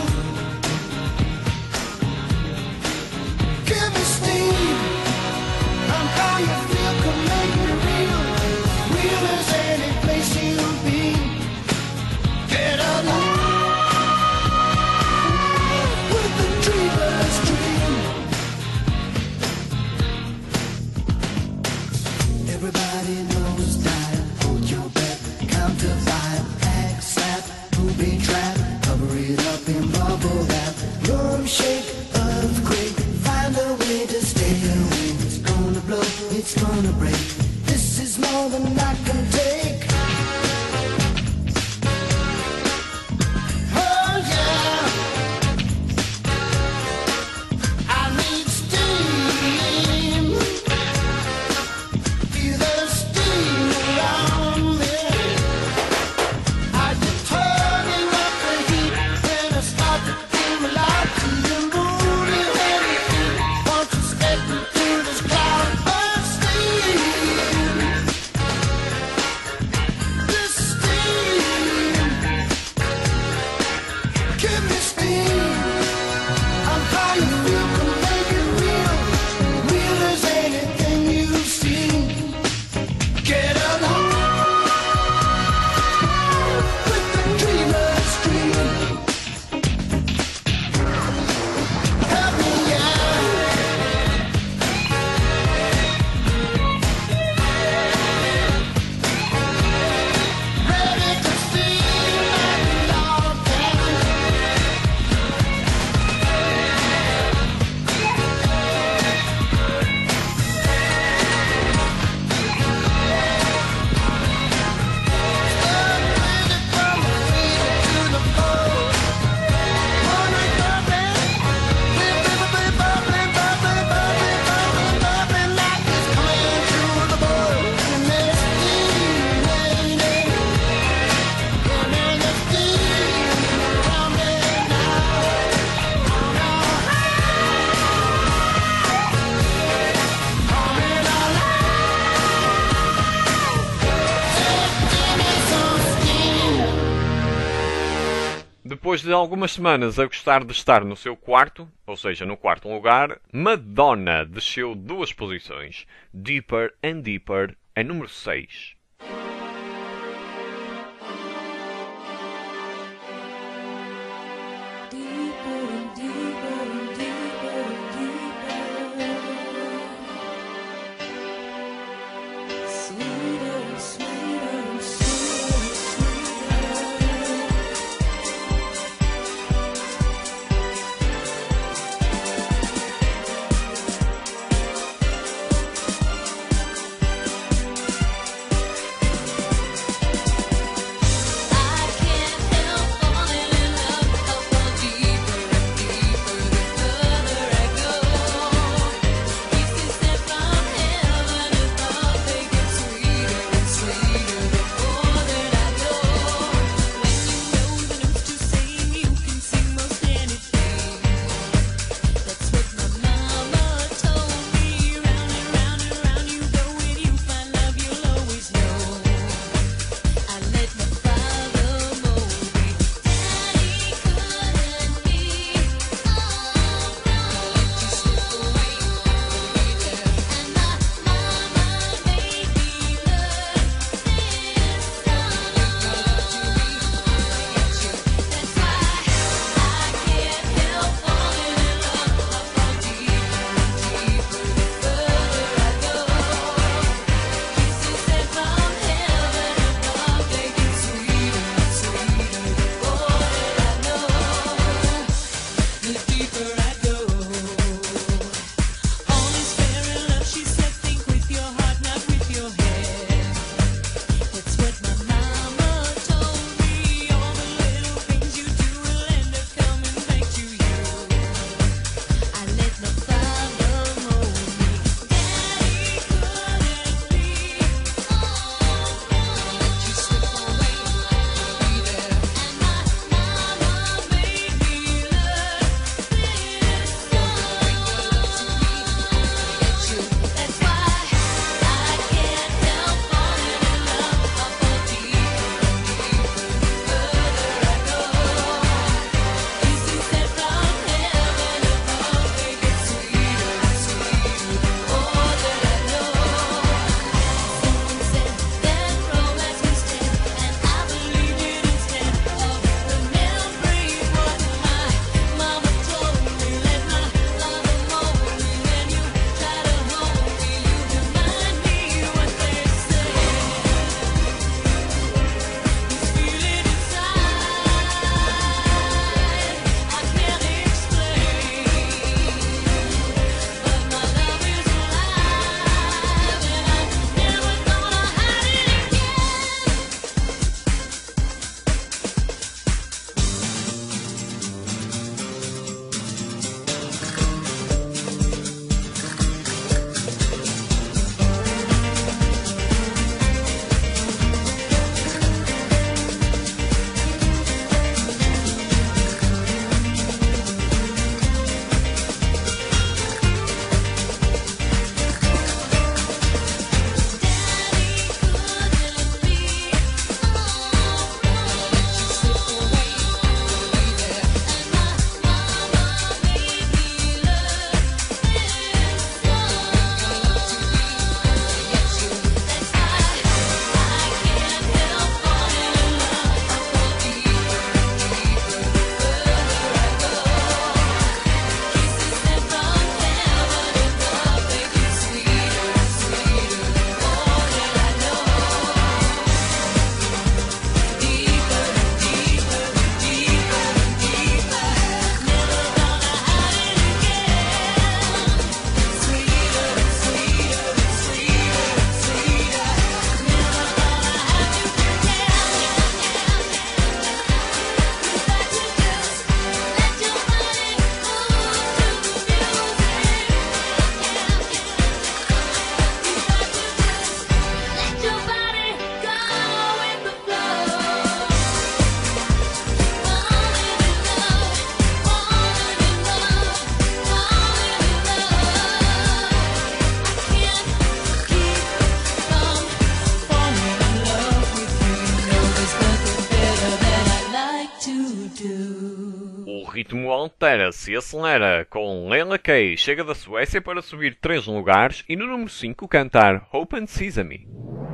Give me steam. I'm how you feel can make it real. Real as any place you'll be. Get alive with the dreamer's dream. Everybody knows style. Hold your breath, count to 5. Hack, slap, booby trap. Cover it up in bubble wrap. Room shake, earthquake. Find a way to stay away. It's gonna blow, it's gonna break. This is more than I can take. Oh yeah. I need steam. Feel the steam around me. Are you turning up the heat when I start to feel alive? Do you move your feet? Won't you step into this cloud of steam? This steam. Give me steam. I'm how you feel can make it real. Real as anything you've seen. Get alive with the dreamer's dream. Help me out. Ready to see like a log cabin. Depois de algumas semanas a gostar de estar no seu quarto, ou seja, no quarto lugar, Madonna desceu 2 posições. Deeper and Deeper é número 6. ritmo altera-se e acelera com Leila Kay, chega da Suécia para subir 3 lugares e no número 5 cantar Open Sesame.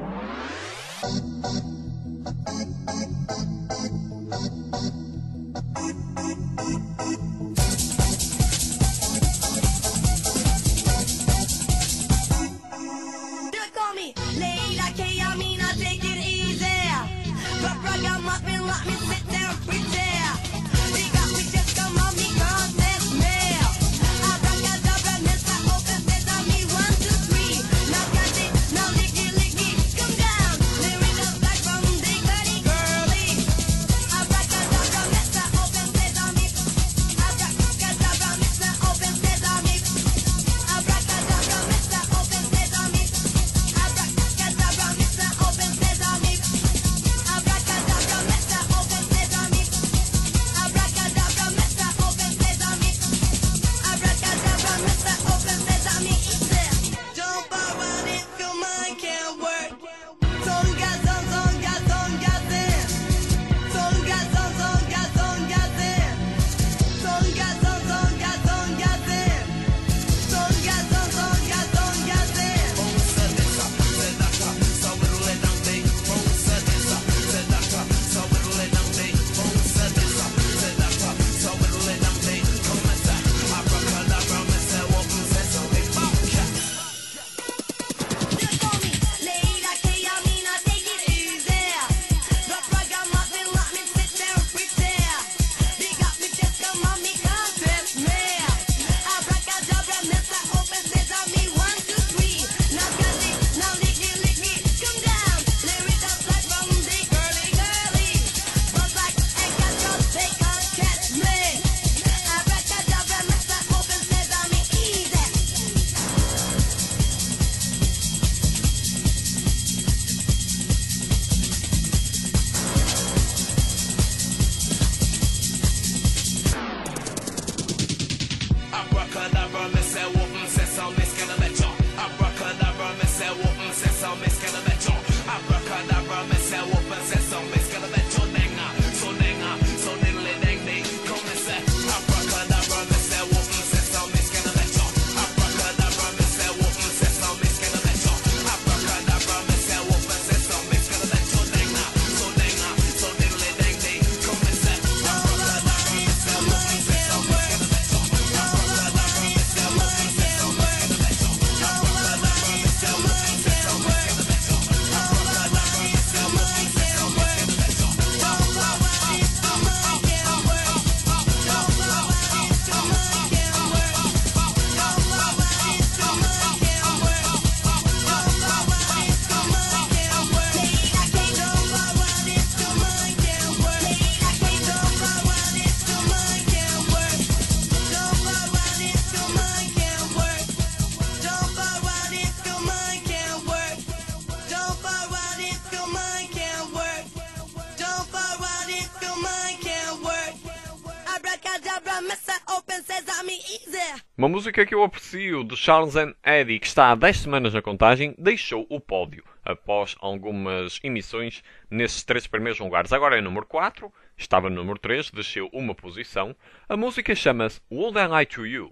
Uma música que eu aprecio de Charles and Eddie, que está há 10 semanas na contagem, deixou o pódio após algumas emissões nesses 3 primeiros lugares. Agora é número 4, estava no número 3, desceu uma posição. A música chama-se Would I Lie to You?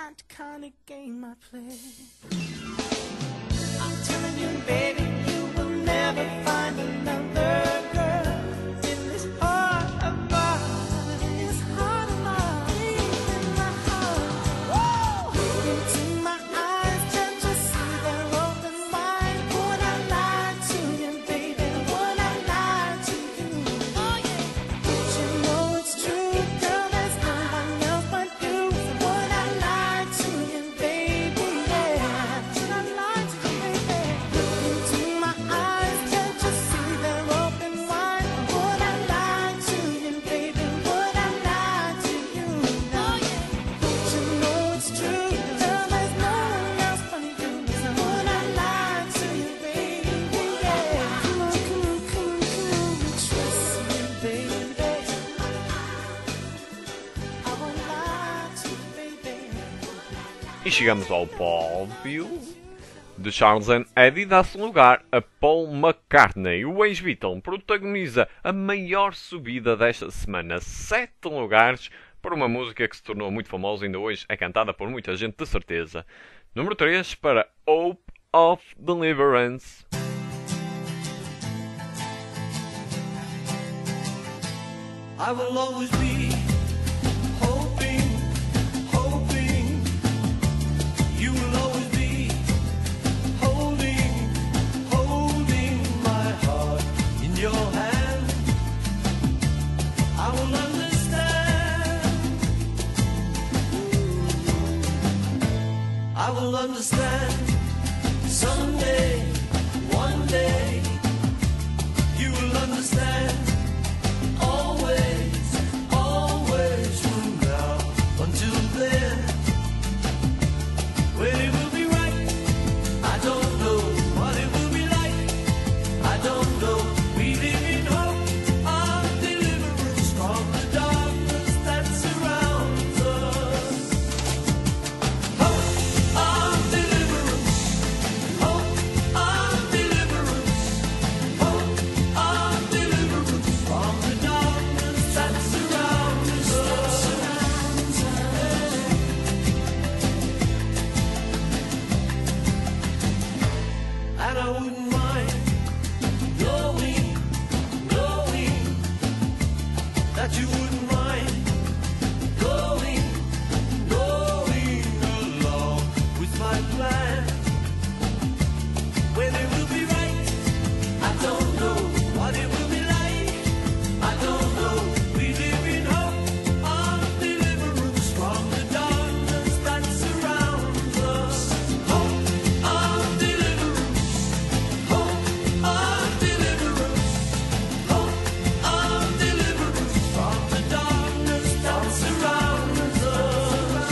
not the kind of game I play. I'm telling you, baby, you will never find another girl in this heart of mine. This heart of mine, in my heart. Woo! Look into my eyes, can't you see they're open wide? Would I lie to you, baby? Would I lie to you? Oh yeah. Don't you know it's true, girl? There's no one else but you. Would I lie to you, baby? Yeah. Would I lie to you, baby? Look into my eyes, can't you see they're open wide? Would I lie to you, baby? Would I lie to you? Oh yeah. Don't you know it's true, girl? There's no one else but you. So would I lie to you, baby? Yeah. Come on, come on, come on, come on, trust me, baby. I won't lie to you, baby. E chegamos ao pódio de Charles and Eddie. Dá-se lugar a Paul McCartney. O ex-Beatle protagoniza a maior subida desta semana, 7 lugares, por uma música que se tornou muito famosa, ainda hoje é cantada por muita gente de certeza. Número 3 para Hope of Deliverance. I will always be hoping, hoping. You will always be holding, holding my heart in your hand. I will understand. I will understand someday, one day. You will understand. Always, always from now until then. When it will be right, I don't know what it will be like. I don't know. We live in hope of deliverance from the darkness that surrounds us. Hope of deliverance. Hope of deliverance. Hope of deliverance from the darkness that surrounds us. And I wouldn't mind knowing, knowing that you wouldn't mind going, going along with my plan. When it will be right, I don't know what it will be like. I don't know. We live in hope of deliverance from the darkness that surrounds us. Hope of deliverance. Hope of deliverance. Hope of deliverance from the darkness that surrounds us.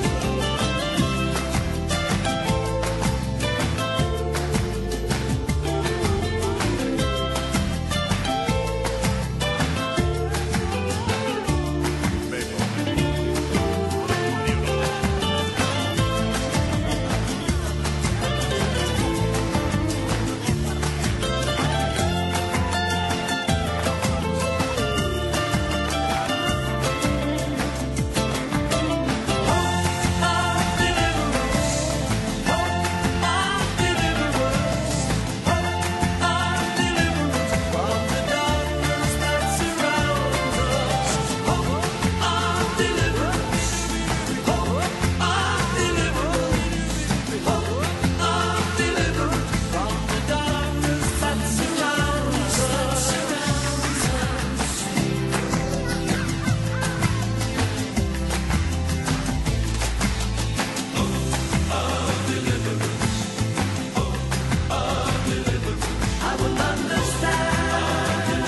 I will understand.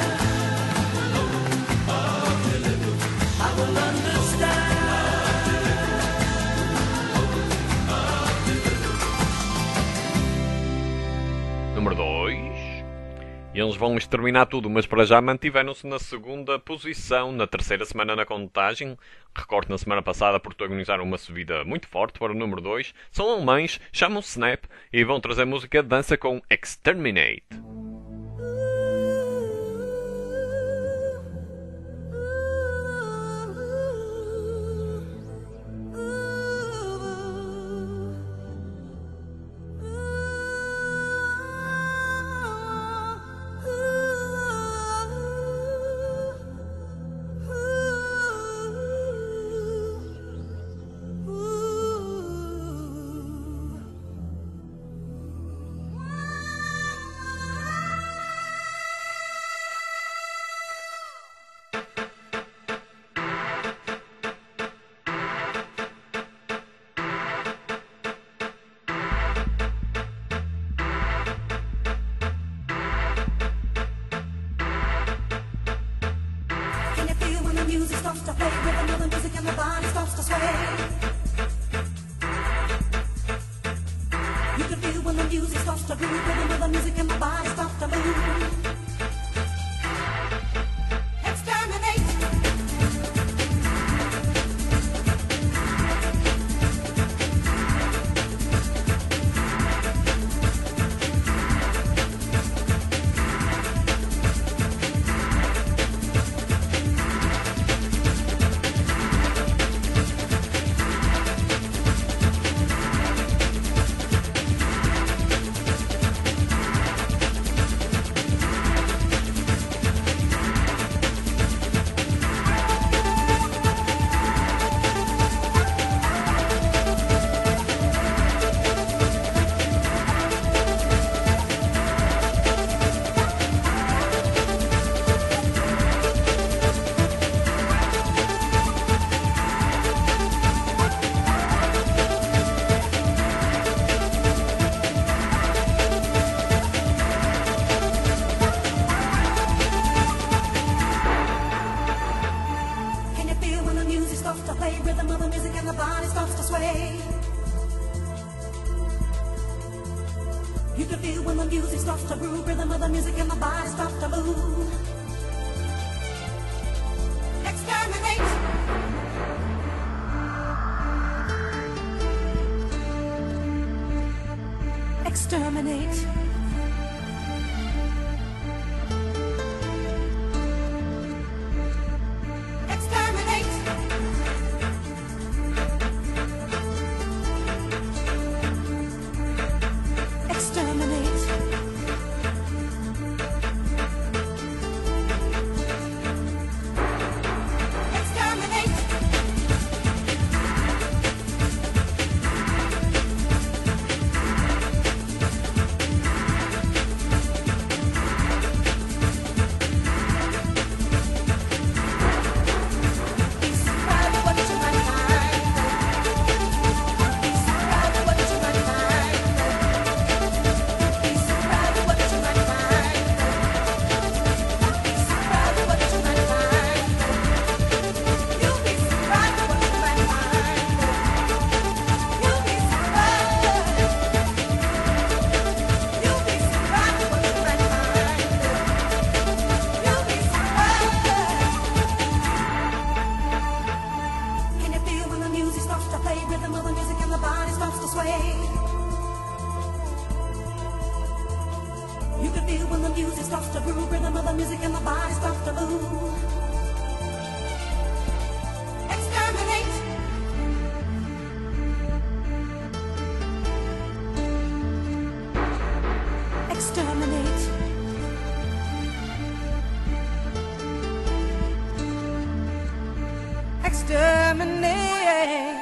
I will understand. Número 2. E eles vão exterminar tudo, mas para já mantiveram-se na segunda posição, na terceira semana na contagem. Recordo, na semana passada protagonizaram uma subida muito forte para o número 2. São alemães, chamam-se Snap e vão trazer música de dança com Exterminate. Ooh. to groove, rhythm of the music and my body starts to move. Exterminate. You can feel when the music starts to groove, rhythm of the music and my body starts to move. Exterminate. Exterminate. You can feel when the music starts to groove, rhythm of the music and my body starts to move. Exterminate. Exterminate. Exterminate.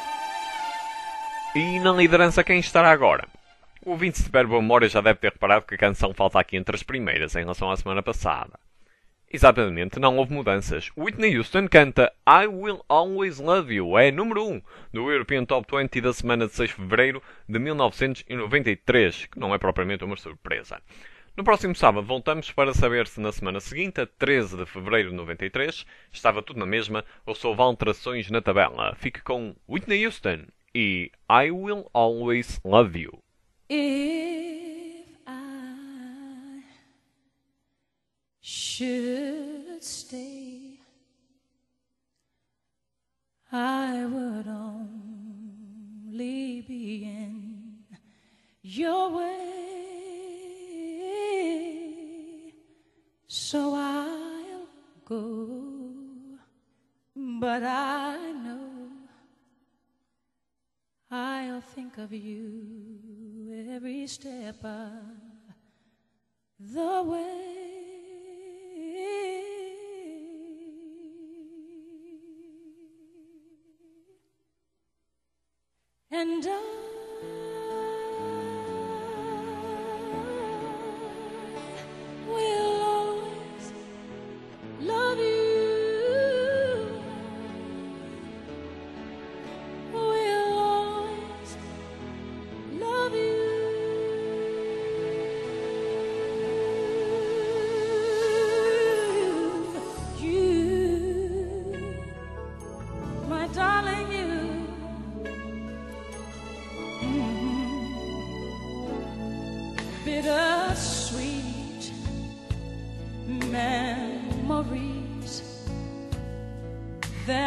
E na liderança quem estará agora? O ouvinte de Verbo Memória já deve ter reparado que a canção falta aqui entre as primeiras em relação à semana passada. Exatamente, não houve mudanças. Whitney Houston canta I Will Always Love You, é número 1 do European Top 20 da semana de 6 de fevereiro de 1993, que não é propriamente uma surpresa. No próximo sábado voltamos para saber se na semana seguinte, a 13 de fevereiro de 93, estava tudo na mesma ou se houve alterações na tabela. Fique com Whitney Houston e I Will Always Love You. If I should stay, I would only be in your way, so I'll go, but I know I'll think of you every step of the way. And I will always love you.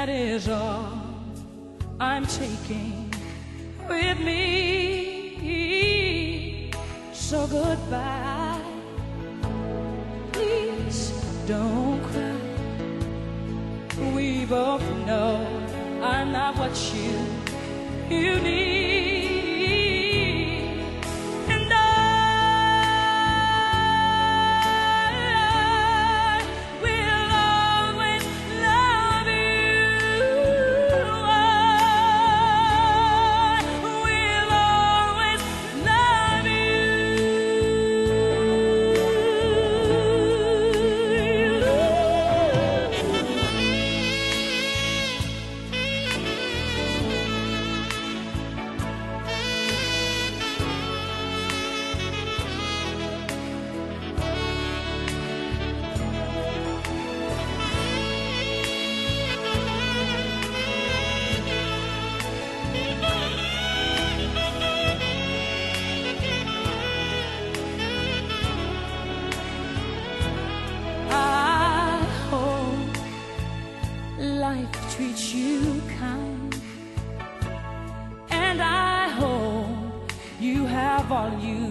that is all I'm taking with me. So goodbye, please don't cry. We both know I'm not what you need. And I will always love you. I will always love I hope life treats you kind, and I hope you have all you